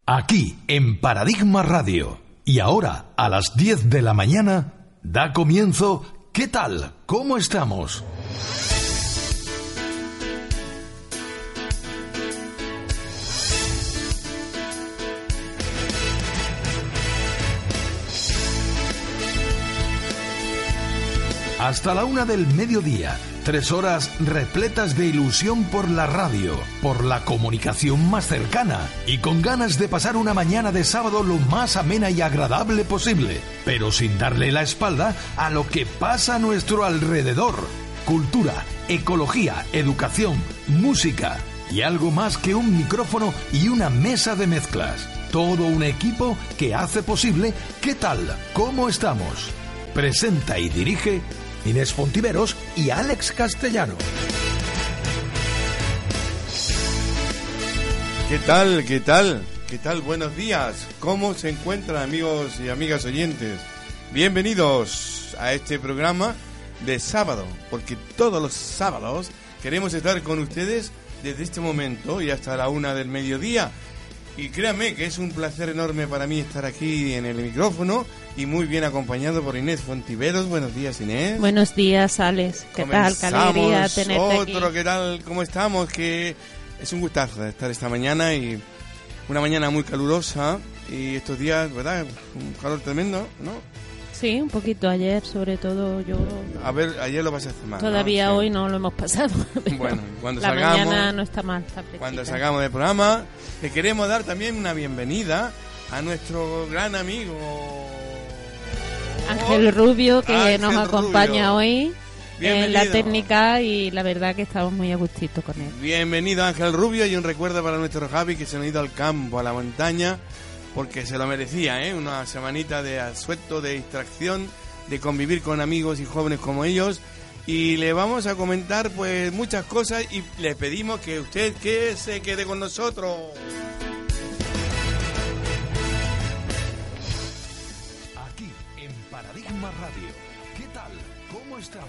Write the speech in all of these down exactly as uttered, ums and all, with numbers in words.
Aquí, en Paradigma Radio. Y ahora, a las diez de la mañana, da comienzo ¿Qué tal? ¿Cómo estamos? Hasta la una del mediodía, tres horas repletas de ilusión por la radio, por la comunicación más cercana y con ganas de pasar una mañana de sábado lo más amena y agradable posible, pero sin darle la espalda a lo que pasa a nuestro alrededor. Cultura, ecología, educación, música y algo más que un micrófono y una mesa de mezclas. Todo un equipo que hace posible ¿Qué tal? ¿Cómo estamos? Presenta y dirige Inés Fontiveros y Alex Castellano. ¿Qué tal? ¿Qué tal? ¿Qué tal? Buenos días. ¿Cómo se encuentran, amigos y amigas oyentes? Bienvenidos a este programa de sábado, porque todos los sábados queremos estar con ustedes desde este momento y hasta la una del mediodía. Y créanme que es un placer enorme para mí estar aquí en el micrófono y muy bien acompañado por Inés Fontiveros. Buenos días, Inés. Buenos días, Alex. ¿Qué tal? Qué alegría tenerte aquí. Otro, ¿qué tal? ¿Cómo estamos? Que es un gustazo estar esta mañana y una mañana muy calurosa y estos días, ¿verdad? Un calor tremendo, ¿no? Sí, un poquito ayer, sobre todo yo. A ver, ayer lo pasaste mal. Todavía ¿no? hoy Sí. no lo hemos pasado. Bueno, cuando la salgamos, mañana no está mal. Está cuando salgamos del programa, le queremos dar también una bienvenida a nuestro gran amigo Ángel Rubio, que Ángel nos acompaña Rubio. hoy Bienvenido. en la técnica y la verdad que estamos muy a gustito con él. Bienvenido, Ángel Rubio, y un recuerdo para nuestro Javi que se ha ido al campo, a la montaña, porque se lo merecía, ¿eh? Una semanita de asueto, de distracción, de convivir con amigos y jóvenes como ellos, y le vamos a comentar pues muchas cosas y le pedimos que usted que se quede con nosotros. Aquí, en Paradigma Radio. ¿Qué tal? ¿Cómo estamos?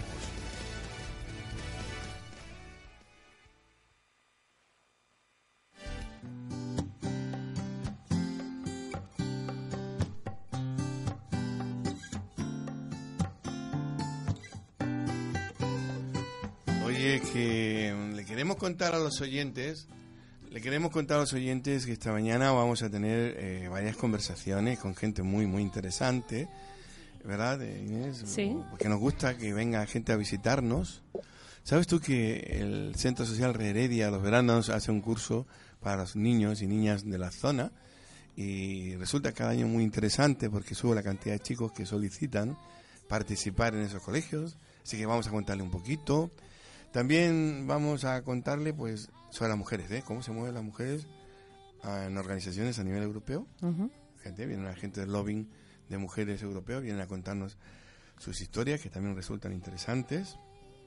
Oye, que le queremos contar a los oyentes, le queremos contar a los oyentes que esta mañana vamos a tener eh, varias conversaciones con gente muy, muy interesante, ¿verdad, Inés? Sí. Porque nos gusta que venga gente a visitarnos. ¿Sabes tú que el Centro Social Heredia los veranos hace un curso para los niños y niñas de la zona? Y resulta cada año muy interesante porque sube la cantidad de chicos que solicitan participar en esos colegios. Así que vamos a contarle un poquito. También vamos a contarle pues sobre las mujeres, ¿eh? Cómo se mueven las mujeres en organizaciones a nivel europeo. Uh-huh. Gente, viene la gente del lobbying de mujeres europeos, vienen a contarnos sus historias que también resultan interesantes.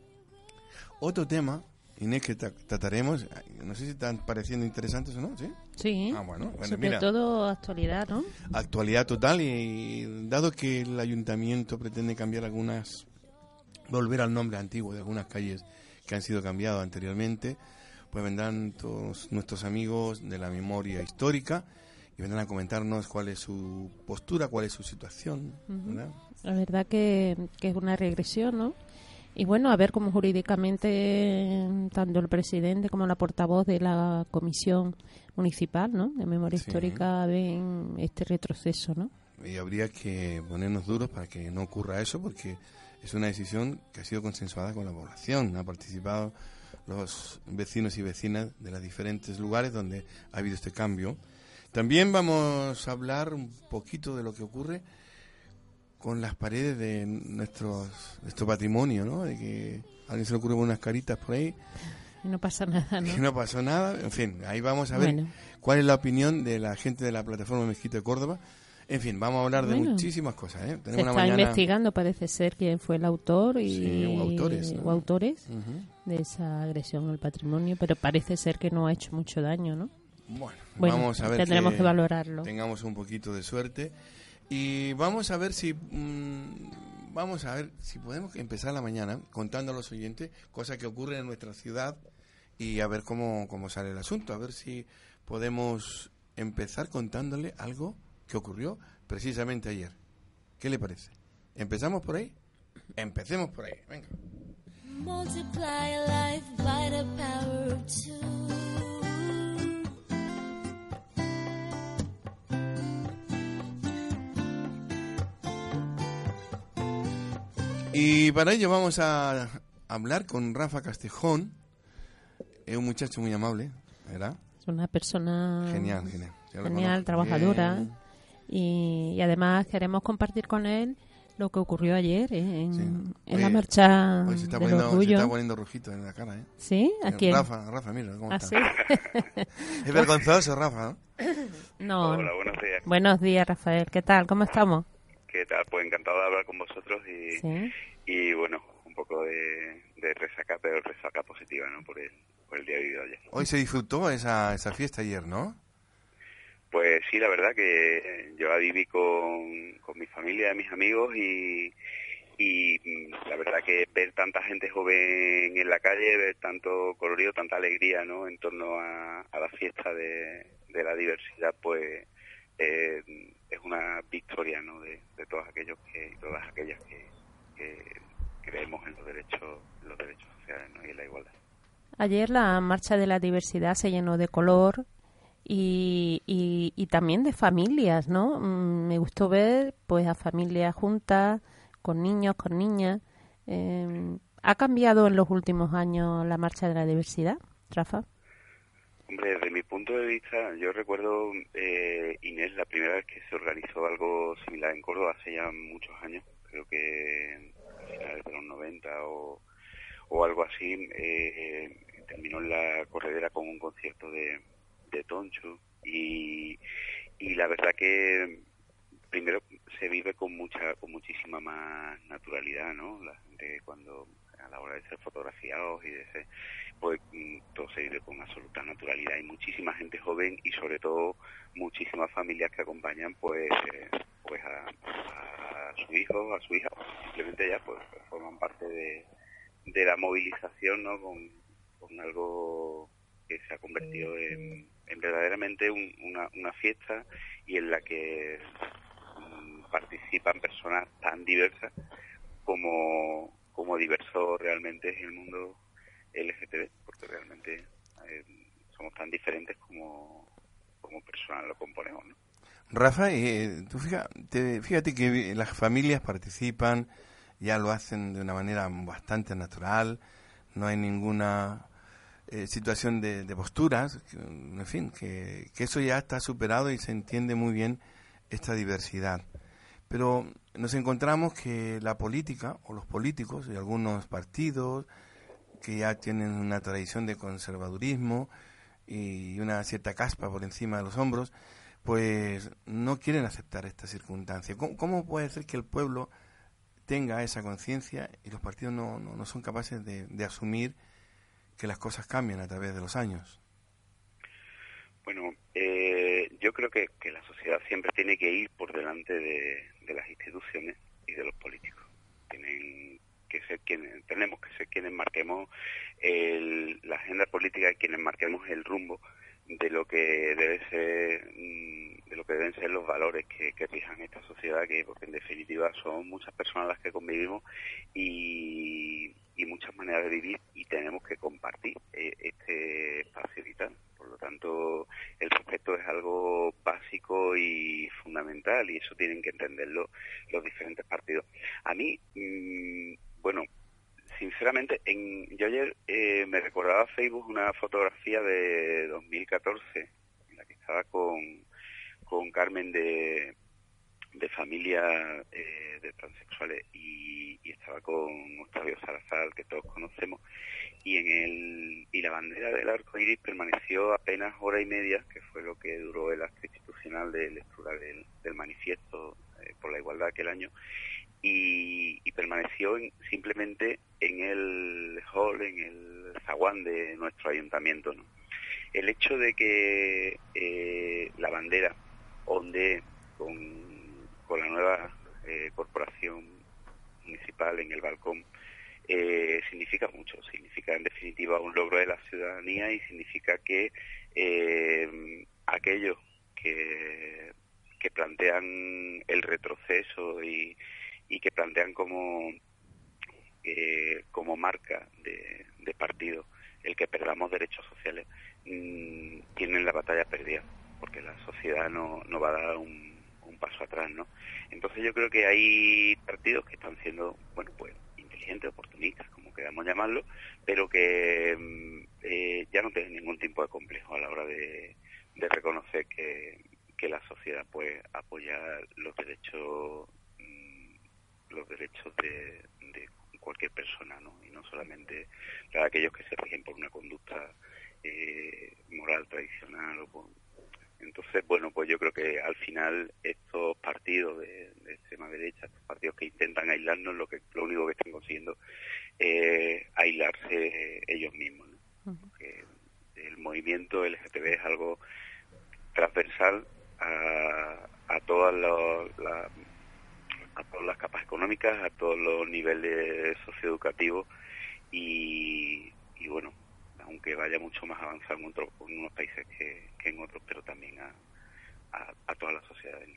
Otro tema, Inés, que tra- trataremos, no sé si están pareciendo interesantes o no, ¿sí? Sí, Ah, bueno, bueno, sobre mira. todo actualidad, ¿no? Actualidad total, y dado que el ayuntamiento pretende cambiar algunas, volver al nombre antiguo de algunas calles que han sido cambiadas anteriormente, pues vendrán todos nuestros amigos de la memoria histórica y vendrán a comentarnos cuál es su postura, cuál es su situación, ¿verdad? La verdad que, que es una regresión, ¿no? Y bueno, a ver cómo jurídicamente tanto el presidente como la portavoz de la comisión municipal, ¿no?, de memoria Sí. histórica ven este retroceso, ¿no? Y habría que ponernos duros para que no ocurra eso, porque es una decisión que ha sido consensuada con la población. Han participado los vecinos y vecinas de los diferentes lugares donde ha habido este cambio. También vamos a hablar un poquito de lo que ocurre con las paredes de nuestros, nuestro patrimonio, ¿no? De que a alguien se le ocurren unas caritas por ahí. Y no pasa nada, ¿no? Que no pasó nada. En fin, ahí vamos a ver Bueno. cuál es la opinión de la gente de la plataforma Mezquita de Córdoba. En fin, vamos a hablar de Bueno. muchísimas cosas, ¿eh? Se está investigando, parece ser, quién fue el autor y Sí, o autores, ¿no? o autores Uh-huh. de esa agresión al patrimonio, pero parece ser que no ha hecho mucho daño, ¿no? Bueno, Bueno, vamos a ver tendremos que, que valorarlo. Tengamos un poquito de suerte y vamos a ver si mmm, vamos a ver si podemos empezar la mañana contando a los oyentes cosas que ocurren en nuestra ciudad y a ver cómo, cómo sale el asunto, a ver si podemos empezar contándole algo que ocurrió precisamente ayer. ¿Qué le parece? ¿Empezamos por ahí? Empecemos por ahí, venga. Multiply life by the power of two. Y para ello vamos a hablar con Rafa Castejón. Es un muchacho muy amable, ¿verdad? Es una persona genial, genial, genial, trabajadora. Y, y además queremos compartir con él lo que ocurrió ayer ¿eh? en, sí. en Oye, la marcha hoy se está del poniendo, orgullo. Se está poniendo rojito en la cara, ¿eh? ¿Sí? ¿A quién? Rafa, Rafa, mira cómo ¿Ah, está. sí? Es vergonzoso, Rafa, ¿no? No. Hola, buenos días. Buenos días, Rafael. ¿Qué tal? ¿Cómo estamos? ¿Qué tal? Pues encantado de hablar con vosotros y, ¿Sí? y bueno, un poco de, de resaca, pero resaca positiva, ¿no? Por el, por el día vivido ayer. Hoy se disfrutó esa, esa fiesta ayer, ¿no? Pues sí, la verdad que yo la viví con, con mi familia, mis amigos y, y la verdad que ver tanta gente joven en la calle, ver tanto colorido, tanta alegría, ¿no? En torno a, a la fiesta de, de la diversidad, pues eh, es una victoria, ¿no? De, de todos aquellos que, todas aquellas que, que creemos en los derechos, en los derechos sociales, ¿no? Y en la igualdad. Ayer la marcha de la diversidad se llenó de color. Y, y, y también de familias, ¿no? Mm, me gustó ver pues a familias juntas, con niños, con niñas. Eh, ¿Ha cambiado en los últimos años la marcha de la diversidad, Rafa? Hombre, desde mi punto de vista, yo recuerdo, eh, Inés, la primera vez que se organizó algo similar en Córdoba, hace ya muchos años, creo que a finales de los noventa o, o algo así, eh, terminó en la corredera con un concierto de de Toncho y, y la verdad que primero se vive con mucha con muchísima más naturalidad, ¿no? La gente cuando a la hora de ser fotografiados y de ser, pues todo se vive con absoluta naturalidad. Hay muchísima gente joven y sobre todo muchísimas familias que acompañan pues eh, pues a, a su hijo, a su hija, simplemente ya pues forman parte de, de la movilización, ¿no? Con, con algo que se ha convertido en, en verdaderamente un, una, una fiesta y en la que um, participan personas tan diversas como, como diverso realmente es el mundo L G T B, porque realmente eh, somos tan diferentes como, como personas lo componemos, ¿no? Rafa, eh, tú fíjate, fíjate que las familias participan, ya lo hacen de una manera bastante natural, no hay ninguna Eh, situación de, de posturas, que, en fin, que, que eso ya está superado y se entiende muy bien esta diversidad. Pero nos encontramos que la política, o los políticos, y algunos partidos que ya tienen una tradición de conservadurismo y una cierta caspa por encima de los hombros, pues no quieren aceptar esta circunstancia. ¿Cómo, cómo puede ser que el pueblo tenga esa conciencia y los partidos no, no, no son capaces de, de asumir que las cosas cambian a través de los años? Bueno, eh, yo creo que, que la sociedad siempre tiene que ir por delante de, de las instituciones y de los políticos. Tienen que ser quienes, tenemos que ser quienes marquemos el, la agenda política y quienes marquemos el rumbo de lo que debe ser, de lo que deben ser los valores que, que rijan esta sociedad, que porque en definitiva son muchas personas las que convivimos y, y muchas maneras de vivir y tenemos que compartir eh, este espacio vital. Por lo tanto, el respeto es algo básico y fundamental y eso tienen que entenderlo los diferentes partidos. A mí, mmm, bueno, sinceramente, en, yo ayer eh, me recordaba Facebook una fotografía de dos mil catorce en la que estaba con, con Carmen de, de familia eh, de transexuales y, y estaba con Octavio Salazar, que todos conocemos, y en el y la bandera del arco iris permaneció apenas hora y media, que fue lo que duró el acto institucional de lectura del, del manifiesto eh, por la igualdad aquel año. Y, y permaneció en, simplemente en el hall, en el zaguán de nuestro ayuntamiento, ¿no? El hecho de que eh, la bandera ondee con, con la nueva eh, corporación municipal en el balcón eh, significa mucho, significa en definitiva un logro de la ciudadanía y significa que eh, aquellos que, que plantean el retroceso y, y que plantean como, eh, como marca de, de partido el que perdamos derechos sociales, mmm, tienen la batalla perdida, porque la sociedad no, no va a dar un, un paso atrás, ¿no? Entonces yo creo que hay partidos que están siendo, bueno, pues inteligentes, oportunistas, como queramos llamarlo, pero que eh, ya no tienen ningún tipo de complejo a la hora de, de reconocer que, que la sociedad pues apoya los derechos mmm, los derechos de, de cualquier persona, ¿no? Y no solamente para aquellos que se rigen por una conducta eh, moral tradicional o por... Entonces, bueno, pues yo creo que al final estos partidos de, de extrema derecha, estos partidos que intentan aislarnos, lo que lo único que están consiguiendo es eh, aislarse ellos mismos, ¿no? Uh-huh. Porque el movimiento L G T B es algo transversal a, a todas los, la, a todas las capas económicas, a todos los niveles socioeducativos y, y bueno, aunque vaya mucho más avanzado en, otros, en unos países que, que en otros, pero también a, a, a todas las sociedades.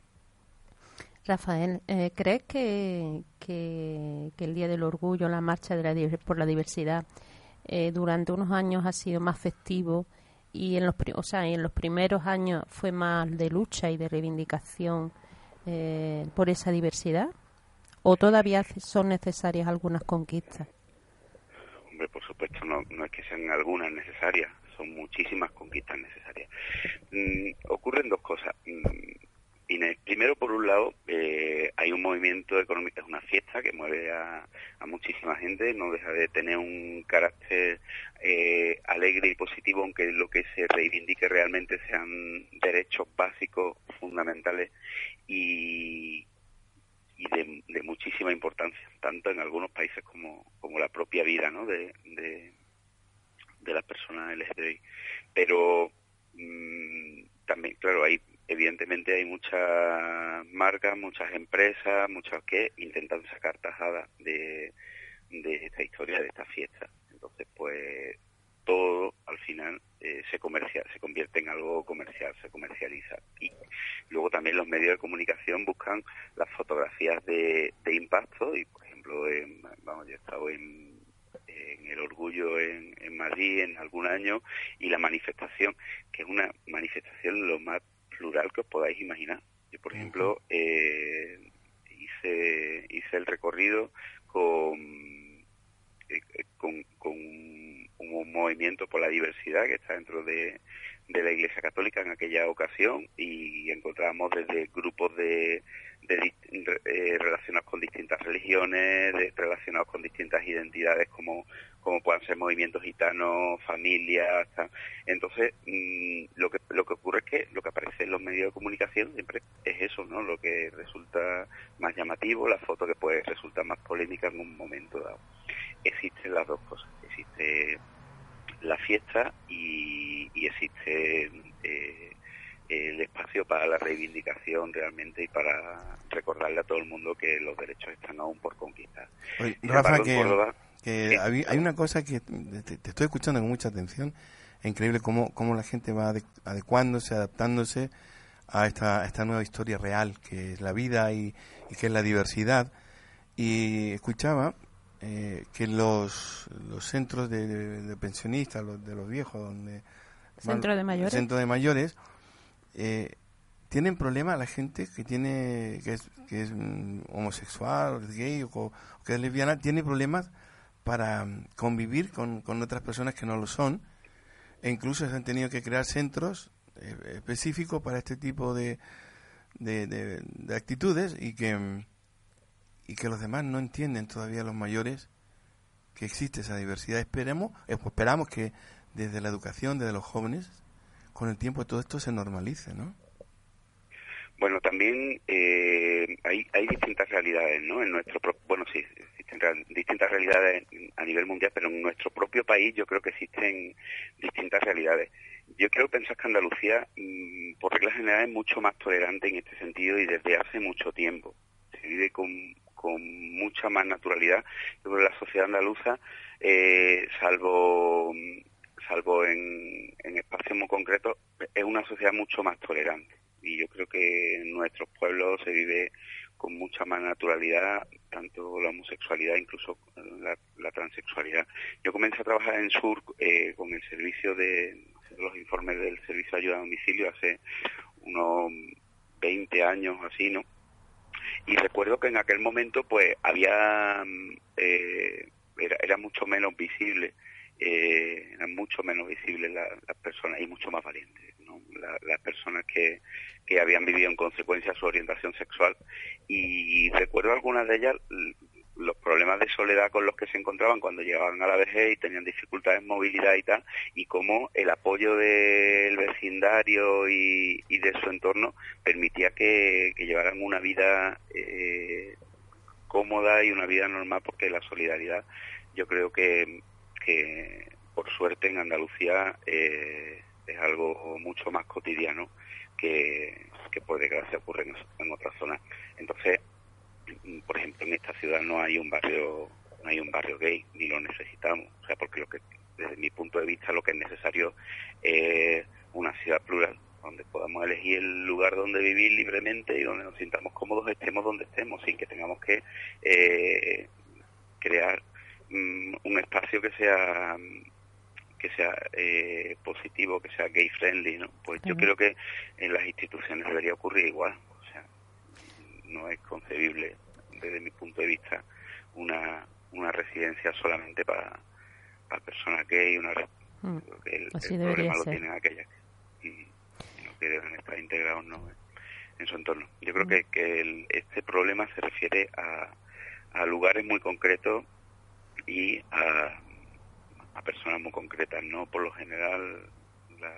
Rafael, eh, ¿crees que, que, que el Día del Orgullo, la marcha de la, por la diversidad, eh, durante unos años ha sido más festivo y en los, o sea, en los primeros años fue más de lucha y de reivindicación eh, por esa diversidad? ¿O todavía son necesarias algunas conquistas? Hombre, por supuesto, no, no es que sean algunas necesarias, son muchísimas conquistas necesarias. Mm, ocurren dos cosas. Mm, Inés, primero, por un lado, eh, hay un movimiento económico, es una fiesta que mueve a, a muchísima gente, no deja de tener un carácter eh, alegre y positivo, aunque lo que se reivindique realmente sean derechos básicos, fundamentales y... y de, de muchísima importancia, tanto en algunos países como, como la propia vida, ¿no? de, de, de las personas L G T B I. Pero mmm, también, claro, hay evidentemente hay muchas marcas, muchas empresas, muchas que intentan sacar tajada de, de esta historia, de esta fiesta. Entonces, pues, todo al final eh, se comercia, se convierte en algo comercial, se comercializa. Y luego también los medios de comunicación buscan las fotografías de, de impacto y, por ejemplo, en, vamos, yo he estado en, en el Orgullo en, en Madrid en algún año y la manifestación, que es una manifestación lo más plural que os podáis imaginar. Yo, por ejemplo, eh, hice hice el recorrido con eh, con, con un movimiento por la diversidad que está dentro de, de la Iglesia Católica en aquella ocasión y encontramos desde grupos de, de, de eh, relacionados con distintas religiones, de, relacionados con distintas identidades como, como puedan ser movimientos gitanos, familias, tal. Entonces mmm, lo que lo que ocurre es que lo que aparece en los medios de comunicación siempre es eso, ¿no? Lo que resulta más llamativo, la foto que puede resultar más polémica en un momento dado. Existen las dos cosas, existe la fiesta y, y existe eh, el espacio para la reivindicación realmente y para recordarle a todo el mundo que los derechos están aún por conquistar. Oye, Rafa, que, Córdoba, que sí, hay, hay una cosa que te, te estoy escuchando con mucha atención, es increíble cómo, cómo la gente va adecuándose, adaptándose a esta, a esta nueva historia real que es la vida y, y que es la diversidad. Y escuchaba Eh, que los los centros de, de, de pensionistas, los, de los viejos, donde centro de mayores, centro de mayores eh, tienen problemas la gente que tiene que es, que es um, homosexual, o es gay o, o que es lesbiana, tiene problemas para um, convivir con, con otras personas que no lo son, e incluso se han tenido que crear centros eh, específicos para este tipo de de, de, de actitudes y que um, y que los demás no entienden todavía, los mayores, que existe esa diversidad. Esperemos, esperamos que desde la educación, desde los jóvenes, con el tiempo todo esto se normalice, ¿no? Bueno, también eh, hay, hay distintas realidades, ¿no? En nuestro pro- bueno, sí, existen real- distintas realidades a nivel mundial, pero en nuestro propio país yo creo que existen distintas realidades. Yo creo pensar que Andalucía, mmm, por regla general, es mucho más tolerante en este sentido y desde hace mucho tiempo. Se vive con, con mucha más naturalidad. Yo creo que la sociedad andaluza, eh, salvo salvo en, en espacios muy concretos, es una sociedad mucho más tolerante. nuestros pueblos se vive con mucha más naturalidad, tanto la homosexualidad, incluso la, la transexualidad. Yo comencé a trabajar en Sur eh, con el servicio de los informes del servicio de ayuda a domicilio hace unos veinte años así, ¿no? Y recuerdo que en aquel momento pues había eh, era, era mucho menos visible, eh, eran mucho menos visibles la, las personas y mucho más valientes, ¿no? La, las personas que, que habían vivido en consecuencia su orientación sexual. Y recuerdo algunas de ellas los problemas de soledad con los que se encontraban cuando llegaban a la vejez y tenían dificultades en movilidad y tal, y cómo el apoyo del vecindario y, y de su entorno permitía que, que llevaran una vida eh, cómoda y una vida normal, porque la solidaridad, yo creo que, que por suerte en Andalucía eh, es algo mucho más cotidiano que, que por desgracia ocurre en, en otras zonas. Entonces, por ejemplo, en esta ciudad no hay un barrio no hay un barrio gay, ni lo necesitamos, o sea, porque lo que desde mi punto de vista lo que es necesario es una ciudad plural, donde podamos elegir el lugar donde vivir libremente y donde nos sintamos cómodos, estemos donde estemos, sin que tengamos que eh, crear um, un espacio que sea que sea eh, positivo, que sea gay friendly, ¿no? Pues yo creo que en las instituciones debería ocurrir igual. No es concebible, desde mi punto de vista, una una residencia solamente para, para personas gay, una mm, creo que el, así el debería problema ser. lo tienen aquellas que, y, no que deben estar integrados, ¿no?, en su entorno. Yo creo mm. que, que el, este problema se refiere a, a lugares muy concretos y a, a personas muy concretas, ¿no? Por lo general la,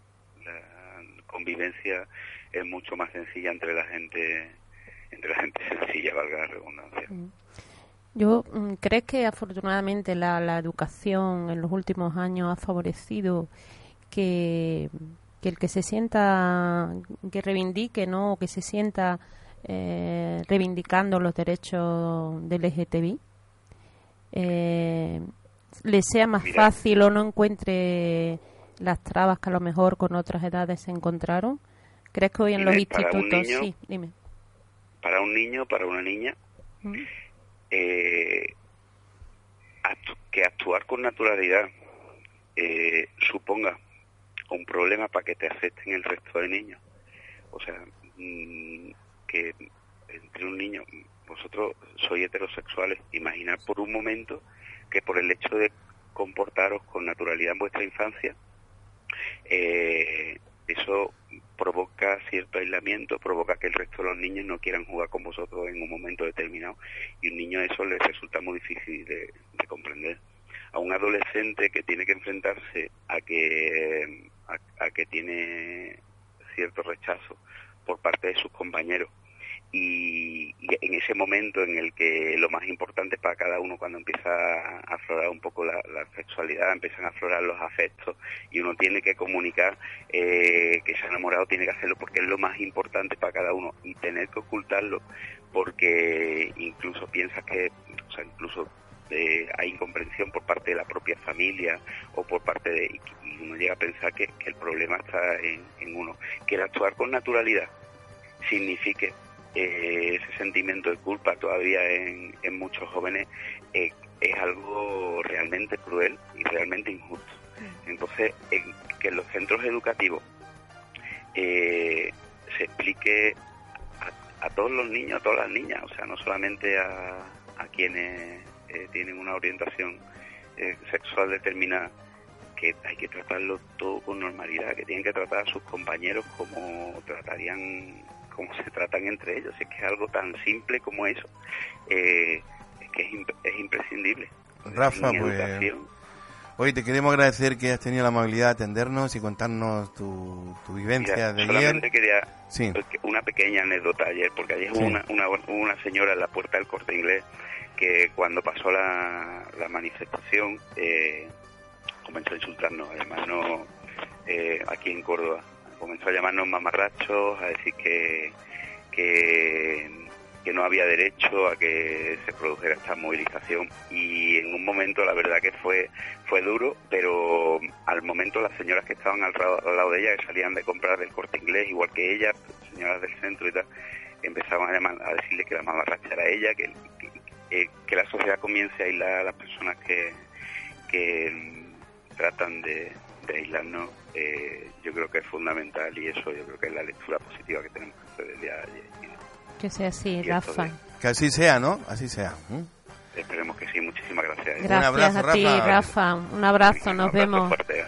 la convivencia es mucho más sencilla entre la gente entre la gente sencilla, valga la redundancia. Yo creo que afortunadamente la, la educación en los últimos años ha favorecido que, que el que se sienta, que reivindique, ¿no?, o que se sienta eh, reivindicando los derechos del L G T B I, eh, le sea más Mira, fácil o no encuentre las trabas que a lo mejor con otras edades se encontraron. ¿Crees que hoy en los institutos, niño, sí, dime? Para un niño, para una niña, mm. eh, actu- que actuar con naturalidad eh, suponga un problema para que te acepten el resto de niños. O sea, mmm, que entre un niño, vosotros sois heterosexuales, imaginar por un momento que por el hecho de comportaros con naturalidad en vuestra infancia, eh, eso provoca cierto aislamiento, provoca que el resto de los niños no quieran jugar con vosotros en un momento determinado, y un niño eso le resulta muy difícil de, de comprender. A un adolescente que tiene que enfrentarse a que a, a que tiene cierto rechazo por parte de sus compañeros, y, y en ese momento en el que lo más importante para cada uno, cuando empieza a aflorar un poco la, la sexualidad, empiezan a aflorar los afectos y uno tiene que comunicar eh, que se ha enamorado, tiene que hacerlo porque es lo más importante para cada uno, y tener que ocultarlo porque incluso piensas que, o sea, incluso eh, hay incomprensión por parte de la propia familia o por parte de, y uno llega a pensar que, que el problema está en, en uno, que el actuar con naturalidad signifique Eh, ese sentimiento de culpa todavía en, en muchos jóvenes, eh, es algo realmente cruel y realmente injusto. Entonces, en, que en los centros educativos eh, se explique a, a todos los niños, a todas las niñas, o sea, no solamente a, a quienes eh, tienen una orientación eh, sexual determinada, que hay que tratarlo todo con normalidad, que tienen que tratar a sus compañeros como tratarían, como se tratan entre ellos. Es que es algo tan simple como eso, eh, es que es, imp- es imprescindible. Rafa, En pues educación. hoy te queremos agradecer que has tenido la amabilidad de atendernos y contarnos tu, tu vivencia Mira, de solamente ayer. quería Sí. una pequeña anécdota ayer, porque ayer Sí. hubo una, una, una señora en la puerta del Corte Inglés que cuando pasó la, la manifestación eh, comenzó a insultarnos, además no eh, aquí en Córdoba, comenzó a llamarnos mamarrachos, a decir que que, que no había derecho a que se produjera esta movilización, y en un momento la verdad que fue fue duro, pero al momento las señoras que estaban al, al lado de ella, que salían de comprar del Corte Inglés igual que ella, señoras del centro y tal, empezaban a, llamar, a decirle que la mamarracha era ella, que, que, que la sociedad comience a aislar a las personas que, que tratan de, de aislarnos. Eh, yo creo que es fundamental, y eso yo creo que es la lectura positiva que tenemos que hacer desde ayer. Que sea así, Rafa. De... Que así sea, ¿no? Así sea. ¿Mm? Esperemos que sí. Muchísimas gracias. Gracias Un abrazo, a ti, Rafa. Rafa. Un abrazo, nos Un abrazo vemos. fuerte.